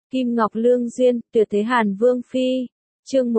Kim Ngọc Lương Duyên, Tuyệt Thế Hàn Vương Phi, chương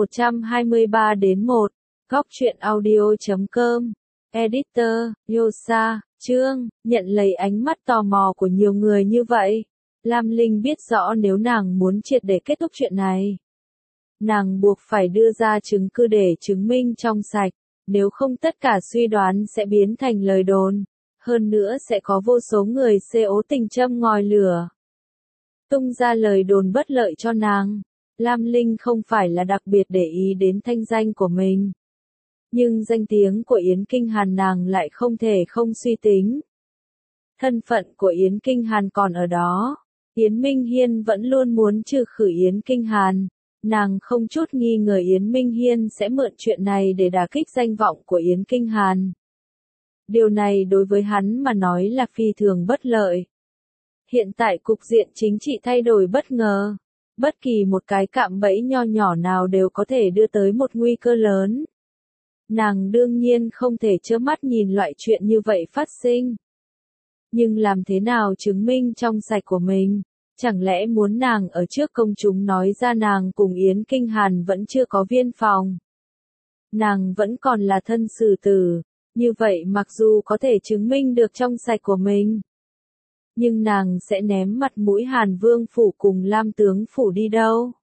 123-1, Góc truyện audio.com, Editor, Yosa, chương, nhận lấy ánh mắt tò mò của nhiều người như vậy. Lam Linh biết rõ nếu nàng muốn triệt để kết thúc chuyện này, nàng buộc phải đưa ra chứng cứ để chứng minh trong sạch, nếu không tất cả suy đoán sẽ biến thành lời đồn, hơn nữa sẽ có vô số người cố tình châm ngòi lửa, tung ra lời đồn bất lợi cho nàng. Lam Linh không phải là đặc biệt để ý đến thanh danh của mình, nhưng danh tiếng của Yến Kinh Hàn nàng lại không thể không suy tính. Thân phận của Yến Kinh Hàn còn ở đó, Yến Minh Hiên vẫn luôn muốn trừ khử Yến Kinh Hàn, nàng không chút nghi ngờ Yến Minh Hiên sẽ mượn chuyện này để đả kích danh vọng của Yến Kinh Hàn. Điều này đối với hắn mà nói là phi thường bất lợi. Hiện tại cục diện chính trị thay đổi bất ngờ, bất kỳ một cái cạm bẫy nho nhỏ nào đều có thể đưa tới một nguy cơ lớn. Nàng đương nhiên không thể trơ mắt nhìn loại chuyện như vậy phát sinh. Nhưng làm thế nào chứng minh trong sạch của mình? Chẳng lẽ muốn nàng ở trước công chúng nói ra nàng cùng Yến Kinh Hàn vẫn chưa có viên phòng? Nàng vẫn còn là thân xử tử, như vậy mặc dù có thể chứng minh được trong sạch của mình, nhưng nàng sẽ ném mặt mũi Hàn Vương phủ cùng Lam tướng phủ đi đâu?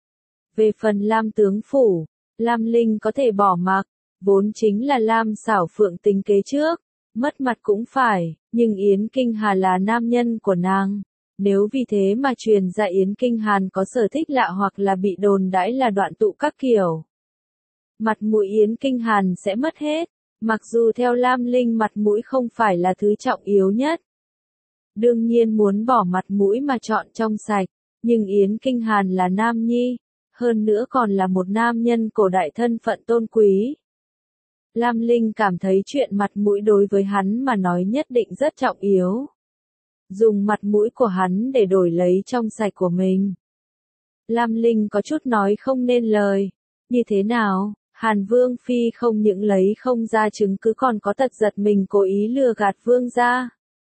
Về phần Lam tướng phủ, Lam Linh có thể bỏ mặc, vốn chính là Lam Xảo Phượng tính kế trước, mất mặt cũng phải, nhưng Yến Kinh Hàn là nam nhân của nàng, nếu vì thế mà truyền ra Yến Kinh Hàn có sở thích lạ hoặc là bị đồn đãi là đoạn tụ các kiểu, mặt mũi Yến Kinh Hàn sẽ mất hết, mặc dù theo Lam Linh mặt mũi không phải là thứ trọng yếu nhất. Đương nhiên muốn bỏ mặt mũi mà chọn trong sạch, nhưng Yến Kinh Hàn là nam nhi, hơn nữa còn là một nam nhân cổ đại thân phận tôn quý. Lam Linh cảm thấy chuyện mặt mũi đối với hắn mà nói nhất định rất trọng yếu. Dùng mặt mũi của hắn để đổi lấy trong sạch của mình. Lam Linh có chút nói không nên lời. Như thế nào, Hàn Vương Phi không những lấy không ra chứng cứ còn có tật giật mình cố ý lừa gạt Vương gia.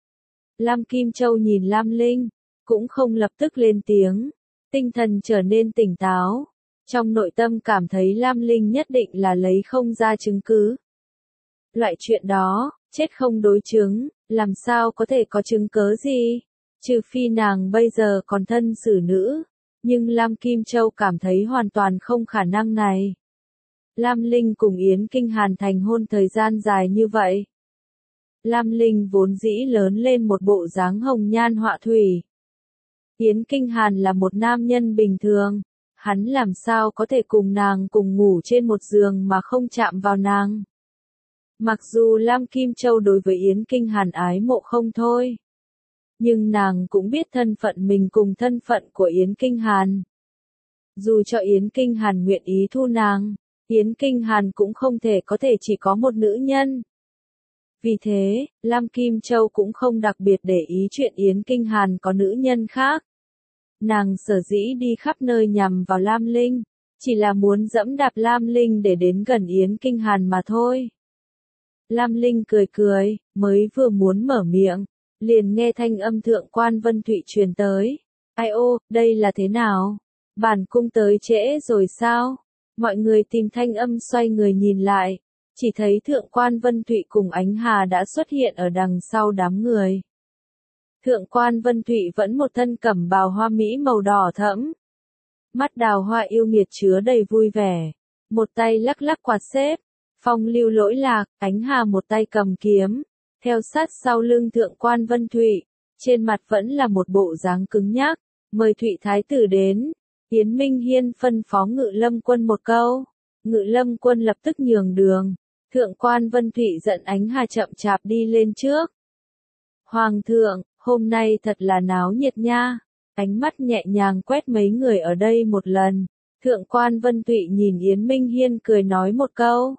Lam Kim Châu nhìn Lam Linh, cũng không lập tức lên tiếng, tinh thần trở nên tỉnh táo. Trong nội tâm cảm thấy Lam Linh nhất định là lấy không ra chứng cứ. Loại chuyện đó, chết không đối chứng, làm sao có thể có chứng cớ gì? Trừ phi nàng bây giờ còn thân xử nữ, nhưng Lam Kim Châu cảm thấy hoàn toàn không khả năng này. Lam Linh cùng Yến Kinh Hàn thành hôn thời gian dài như vậy. Lam Linh vốn dĩ lớn lên một bộ dáng hồng nhan họa thủy. Yến Kinh Hàn là một nam nhân bình thường, hắn làm sao có thể cùng nàng cùng ngủ trên một giường mà không chạm vào nàng. Mặc dù Lam Kim Châu đối với Yến Kinh Hàn ái mộ không thôi, nhưng nàng cũng biết thân phận mình cùng thân phận của Yến Kinh Hàn. Dù cho Yến Kinh Hàn nguyện ý thu nàng, Yến Kinh Hàn cũng không thể chỉ có một nữ nhân. Vì thế, Lam Kim Châu cũng không đặc biệt để ý chuyện Yến Kinh Hàn có nữ nhân khác. Nàng sở dĩ đi khắp nơi nhằm vào Lam Linh, chỉ là muốn dẫm đạp Lam Linh để đến gần Yến Kinh Hàn mà thôi. Lam Linh cười cười, mới vừa muốn mở miệng, liền nghe thanh âm Thượng quan Vân Thụy truyền tới. Ai ô, đây là thế nào? Bản cung tới trễ rồi sao? Mọi người tìm thanh âm xoay người nhìn lại, chỉ thấy Thượng quan Vân Thụy cùng Ánh Hà đã xuất hiện ở đằng sau đám người. Thượng quan Vân Thụy vẫn một thân cẩm bào hoa mỹ màu đỏ thẫm. Mắt đào hoa yêu nghiệt chứa đầy vui vẻ. Một tay lắc lắc quạt xếp. Phong lưu lỗi lạc, Ánh Hà một tay cầm kiếm. Theo sát sau lưng Thượng quan Vân Thụy. Trên mặt vẫn là một bộ dáng cứng nhắc. Mời Thụy Thái tử đến. Yến Minh Hiên phân phó Ngự Lâm Quân một câu. Ngự Lâm Quân lập tức nhường đường. Thượng quan Vân Thụy giận Ánh Hà chậm chạp đi lên trước. Hoàng thượng, hôm nay thật là náo nhiệt nha. Ánh mắt nhẹ nhàng quét mấy người ở đây một lần. Thượng quan Vân Thụy nhìn Yến Minh Hiên cười nói một câu.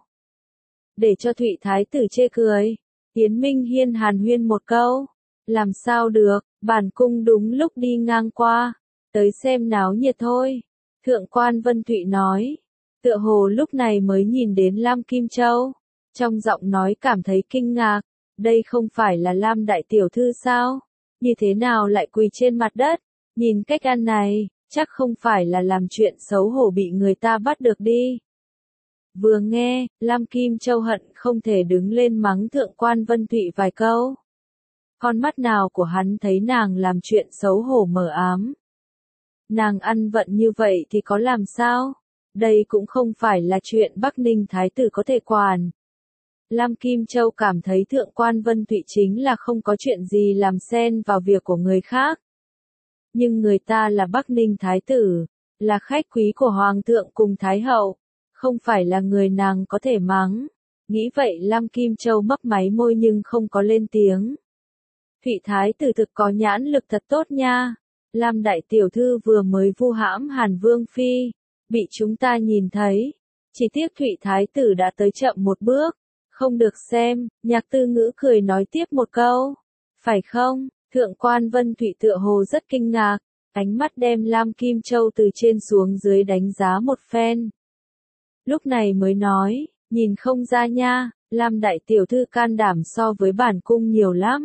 Để cho Thụy Thái tử chê cười. Yến Minh Hiên hàn huyên một câu. Làm sao được, bản cung đúng lúc đi ngang qua. Tới xem náo nhiệt thôi. Thượng quan Vân Thụy nói. Tựa hồ lúc này mới nhìn đến Lam Kim Châu. Trong giọng nói cảm thấy kinh ngạc. Đây không phải là Lam đại tiểu thư sao? Như thế nào lại quỳ trên mặt đất? Nhìn cách ăn này, chắc không phải là làm chuyện xấu hổ bị người ta bắt được đi. Vừa nghe, Lam Kim Châu hận không thể đứng lên mắng Thượng quan Vân Thụy vài câu. Con mắt nào của hắn thấy nàng làm chuyện xấu hổ mờ ám. Nàng ăn vận như vậy thì có làm sao? Đây cũng không phải là chuyện Bắc Ninh Thái tử có thể quản. Lam Kim Châu cảm thấy Thượng quan Vân Thụy chính là không có chuyện gì làm xen vào việc của người khác. Nhưng người ta là Bắc Ninh Thái tử, là khách quý của Hoàng thượng cùng Thái hậu, không phải là người nàng có thể mắng. Nghĩ vậy Lam Kim Châu mấp máy môi nhưng không có lên tiếng. Thụy Thái tử thực có nhãn lực thật tốt nha. Lam đại tiểu thư vừa mới vu hãm Hàn Vương Phi, bị chúng ta nhìn thấy. Chỉ tiếc Thụy Thái tử đã tới chậm một bước, không được xem. Nhạc Tư Ngữ cười nói tiếp một câu. Phải không? Thượng quan Vân Thụy tựa hồ rất kinh ngạc, ánh mắt đem Lam Kim Châu từ trên xuống dưới đánh giá một phen. Lúc này mới nói, nhìn không ra nha, Lam đại tiểu thư can đảm so với bản cung nhiều lắm.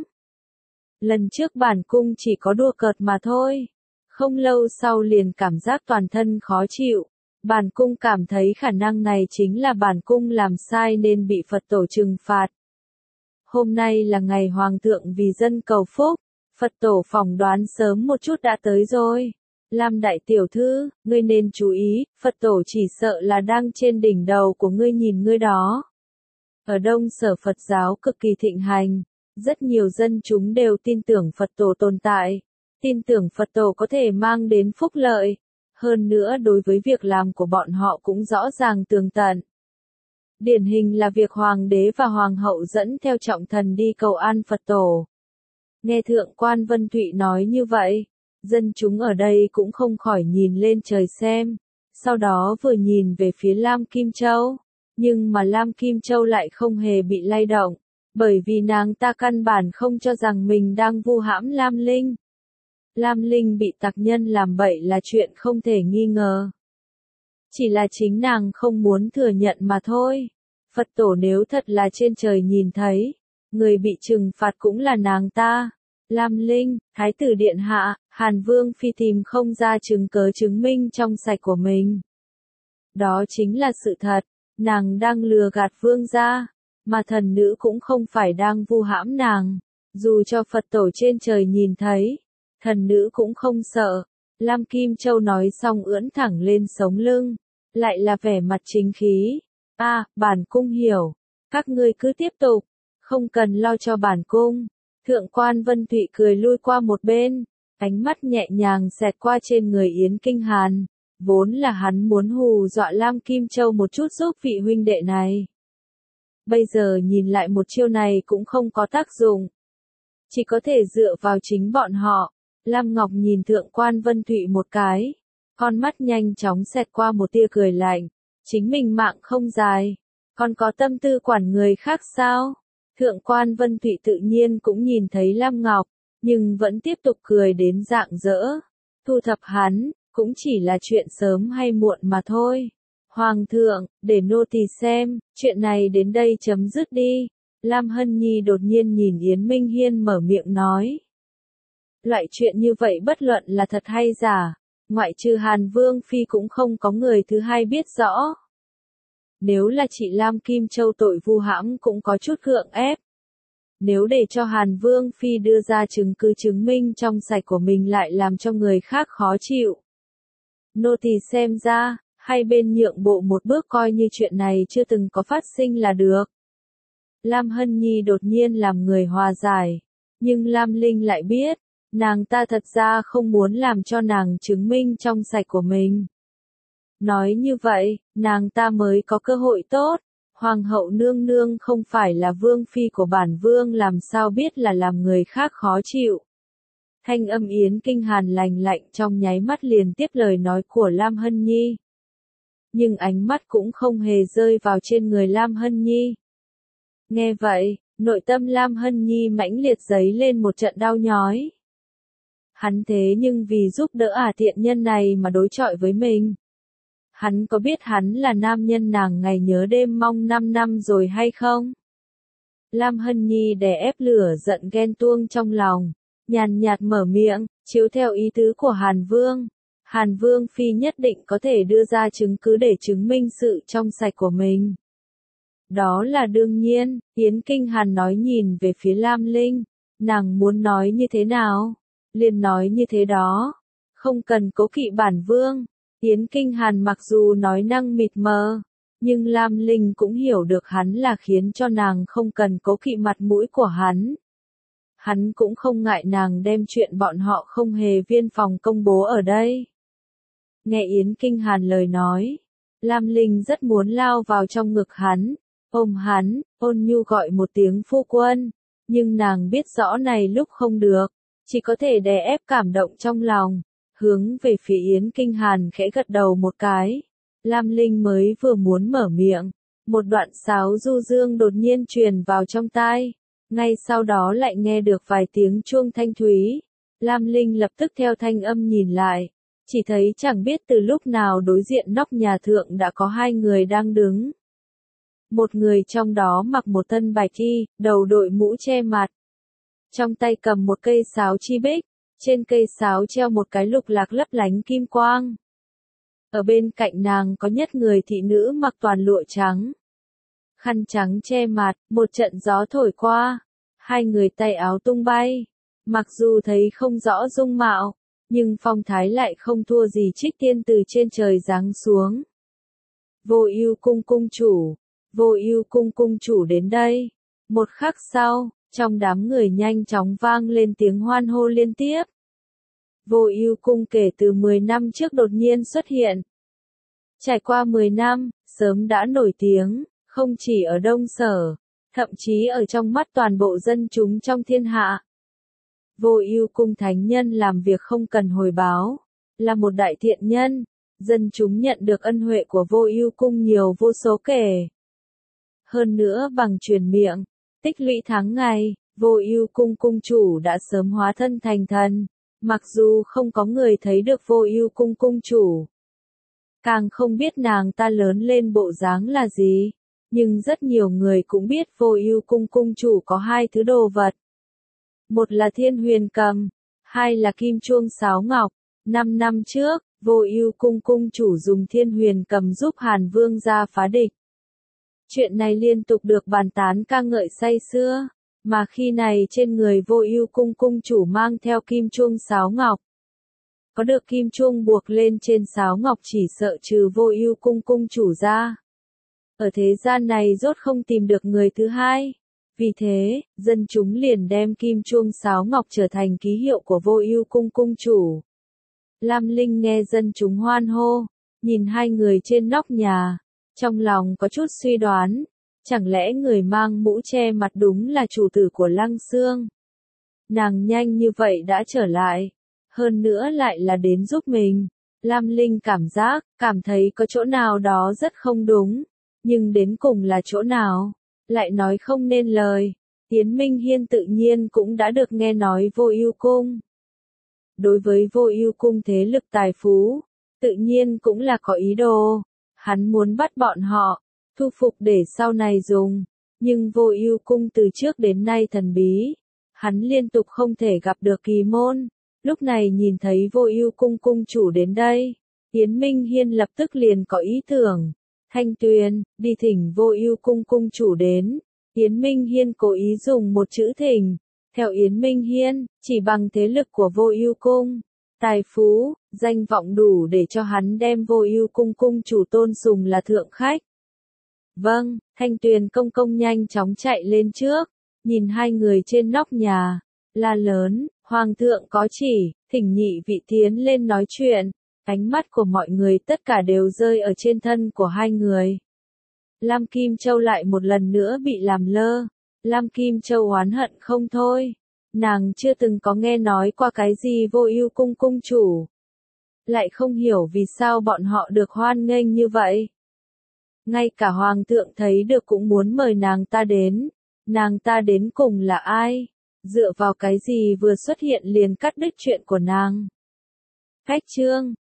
Lần trước bản cung chỉ có đùa cợt mà thôi. Không lâu sau liền cảm giác toàn thân khó chịu. Bản cung cảm thấy khả năng này chính là bản cung làm sai nên bị Phật tổ trừng phạt. Hôm nay là ngày Hoàng thượng vì dân cầu phúc. Phật tổ phỏng đoán sớm một chút đã tới rồi. Lam đại tiểu thư, ngươi nên chú ý, Phật tổ chỉ sợ là đang trên đỉnh đầu của ngươi nhìn ngươi đó. Ở Đông Sở Phật giáo cực kỳ thịnh hành, rất nhiều dân chúng đều tin tưởng Phật tổ tồn tại, tin tưởng Phật tổ có thể mang đến phúc lợi, hơn nữa đối với việc làm của bọn họ cũng rõ ràng tường tận. Điển hình là việc Hoàng đế và Hoàng hậu dẫn theo trọng thần đi cầu an Phật tổ. Nghe Thượng quan Vân Thụy nói như vậy, dân chúng ở đây cũng không khỏi nhìn lên trời xem, sau đó vừa nhìn về phía Lam Kim Châu, nhưng mà Lam Kim Châu lại không hề bị lay động, bởi vì nàng ta căn bản không cho rằng mình đang vu hãm Lam Linh. Lam Linh bị tặc nhân làm bậy là chuyện không thể nghi ngờ. Chỉ là chính nàng không muốn thừa nhận mà thôi. Phật tổ nếu thật là trên trời nhìn thấy, người bị trừng phạt cũng là nàng ta. Lam Linh, Thái tử điện hạ, Hàn Vương Phi tìm không ra chứng cớ chứng minh trong sạch của mình. Đó chính là sự thật, nàng đang lừa gạt vương gia, mà thần nữ cũng không phải đang vu hãm nàng. Dù cho Phật tổ trên trời nhìn thấy, thần nữ cũng không sợ. Lam Kim Châu nói xong ưỡn thẳng lên sống lưng, lại là vẻ mặt chính khí. Bản cung hiểu, các ngươi cứ tiếp tục, không cần lo cho bản cung. Thượng quan Vân Thụy cười lui qua một bên, ánh mắt nhẹ nhàng xẹt qua trên người Yến Kinh Hàn, vốn là hắn muốn hù dọa Lam Kim Châu một chút giúp vị huynh đệ này. Bây giờ nhìn lại một chiêu này cũng không có tác dụng, chỉ có thể dựa vào chính bọn họ. Lam Ngọc nhìn Thượng quan Vân Thụy một cái, con mắt nhanh chóng xẹt qua một tia cười lạnh, chính mình mạng không dài, còn có tâm tư quản người khác sao? Thượng quan Vân Thụy tự nhiên cũng nhìn thấy Lam Ngọc, nhưng vẫn tiếp tục cười đến rạng rỡ. Thu thập hắn, cũng chỉ là chuyện sớm hay muộn mà thôi. Hoàng thượng, để nô tỳ xem, chuyện này đến đây chấm dứt đi. Lam Hân Nhi đột nhiên nhìn Yến Minh Hiên mở miệng nói. Loại chuyện như vậy bất luận là thật hay giả, ngoại trừ Hàn Vương Phi cũng không có người thứ hai biết rõ. Nếu là chị Lam Kim Châu tội vu hãm cũng có chút gượng ép. Nếu để cho Hàn Vương Phi đưa ra chứng cứ chứng minh trong sạch của mình lại làm cho người khác khó chịu. Nô tỳ xem ra, hai bên nhượng bộ một bước coi như chuyện này chưa từng có phát sinh là được. Lam Hân Nhi đột nhiên làm người hòa giải, nhưng Lam Linh lại biết, nàng ta thật ra không muốn làm cho nàng chứng minh trong sạch của mình. Nói như vậy, nàng ta mới có cơ hội tốt. Hoàng hậu nương nương không phải là vương phi của bản vương làm sao biết là làm người khác khó chịu. Thanh âm Yến Kinh Hàn lành lạnh trong nháy mắt liền tiếp lời nói của Lam Hân Nhi. Nhưng ánh mắt cũng không hề rơi vào trên người Lam Hân Nhi. Nghe vậy, nội tâm Lam Hân Nhi mãnh liệt dấy lên một trận đau nhói. Hắn thế nhưng vì giúp đỡ tiện nhân này mà đối chọi với mình. Hắn có biết hắn là nam nhân nàng ngày nhớ đêm mong 5 năm rồi hay không? Lam Hân Nhi đè ép lửa giận ghen tuông trong lòng, nhàn nhạt mở miệng, chiếu theo ý tứ của Hàn Vương. Hàn Vương Phi nhất định có thể đưa ra chứng cứ để chứng minh sự trong sạch của mình. Đó là đương nhiên, Yến Kinh Hàn nói nhìn về phía Lam Linh, nàng muốn nói như thế nào? Liền nói như thế đó, không cần cố kỵ bản vương. Yến Kinh Hàn mặc dù nói năng mịt mờ, nhưng Lam Linh cũng hiểu được hắn là khiến cho nàng không cần cố kỵ mặt mũi của hắn. Hắn cũng không ngại nàng đem chuyện bọn họ không hề viên phòng công bố ở đây. Nghe Yến Kinh Hàn lời nói, Lam Linh rất muốn lao vào trong ngực hắn, ôm hắn, ôn nhu gọi một tiếng phu quân, nhưng nàng biết rõ này lúc không được, chỉ có thể đè ép cảm động trong lòng, hướng về phía Yến Kinh Hàn khẽ gật đầu một cái. Lam Linh mới vừa muốn mở miệng, một đoạn sáo du dương đột nhiên truyền vào trong tai, ngay sau đó lại nghe được vài tiếng chuông thanh thúy. Lam Linh lập tức theo thanh âm nhìn lại, chỉ thấy chẳng biết từ lúc nào đối diện nóc nhà thượng đã có hai người đang đứng. Một người trong đó mặc một thân bạch y, đầu đội mũ che mặt. Trong tay cầm một cây sáo chi bích, trên cây sáo treo một cái lục lạc lấp lánh kim quang. Ở bên cạnh nàng có nhất người thị nữ mặc toàn lụa trắng. Khăn trắng che mặt, một trận gió thổi qua. Hai người tay áo tung bay. Mặc dù thấy không rõ dung mạo, nhưng phong thái lại không thua gì trích tiên từ trên trời giáng xuống. Vô Ưu cung cung chủ, Vô Ưu cung cung chủ đến đây. Một khắc sau, trong đám người nhanh chóng vang lên tiếng hoan hô liên tiếp. Vô Ưu cung kể từ 10 năm trước đột nhiên xuất hiện. Trải qua 10 năm, sớm đã nổi tiếng, không chỉ ở Đông Sở, thậm chí ở trong mắt toàn bộ dân chúng trong thiên hạ. Vô Ưu cung thánh nhân làm việc không cần hồi báo, là một đại thiện nhân, dân chúng nhận được ân huệ của Vô Ưu cung nhiều vô số kể. Hơn nữa bằng truyền miệng, tích lũy tháng ngày, Vô Ưu cung cung chủ đã sớm hóa thân thành thần, mặc dù không có người thấy được Vô Ưu cung cung chủ, càng không biết nàng ta lớn lên bộ dáng là gì, nhưng rất nhiều người cũng biết Vô Ưu cung cung chủ có hai thứ đồ vật. Một là Thiên Huyền Cầm, hai là Kim Chuông Sáo Ngọc. 5 năm trước, Vô Ưu cung cung chủ dùng Thiên Huyền Cầm giúp Hàn Vương gia phá địch. Chuyện này liên tục được bàn tán ca ngợi say sưa, mà khi này trên người Vô Ưu cung cung chủ mang theo Kim Chuông Sáo Ngọc. Có được kim chuông buộc lên trên sáo ngọc chỉ sợ trừ Vô Ưu cung cung chủ ra, ở thế gian này rốt không tìm được người thứ hai. Vì thế, dân chúng liền đem kim chuông sáo ngọc trở thành ký hiệu của Vô Ưu cung cung chủ. Lam Linh nghe dân chúng hoan hô, nhìn hai người trên nóc nhà, trong lòng có chút suy đoán, chẳng lẽ người mang mũ che mặt đúng là chủ tử của Lăng Xương? Nàng nhanh như vậy đã trở lại, hơn nữa lại là đến giúp mình. Lam Linh cảm thấy có chỗ nào đó rất không đúng, nhưng đến cùng là chỗ nào, lại nói không nên lời. Yến Minh Hiên tự nhiên cũng đã được nghe nói Vô Ưu cung. Đối với Vô Ưu cung thế lực tài phú, tự nhiên cũng là có ý đồ. Hắn muốn bắt bọn họ, thu phục để sau này dùng. Nhưng Vô Ưu cung từ trước đến nay thần bí. Hắn liên tục không thể gặp được kỳ môn. Lúc này nhìn thấy Vô Ưu cung cung chủ đến đây, Yến Minh Hiên lập tức liền có ý tưởng. Thanh Tuyền, đi thỉnh Vô Ưu cung cung chủ đến. Yến Minh Hiên cố ý dùng một chữ thỉnh. Theo Yến Minh Hiên, chỉ bằng thế lực của Vô Ưu cung, tài phú, danh vọng đủ để cho hắn đem Vô Ưu cung cung chủ tôn sùng là thượng khách. Vâng, Thanh Tuyền công công nhanh chóng chạy lên trước, nhìn hai người trên nóc nhà, la lớn, Hoàng thượng có chỉ, thỉnh nhị vị tiến lên nói chuyện. Ánh mắt của mọi người tất cả đều rơi ở trên thân của hai người. Lam Kim Châu lại một lần nữa bị làm lơ. Lam Kim Châu oán hận không thôi. Nàng chưa từng có nghe nói qua cái gì Vô Ưu cung cung chủ. Lại không hiểu vì sao bọn họ được hoan nghênh như vậy. Ngay cả Hoàng thượng thấy được cũng muốn mời nàng ta đến. Nàng ta đến cùng là ai? Dựa vào cái gì vừa xuất hiện liền cắt đứt chuyện của nàng? Khách chương,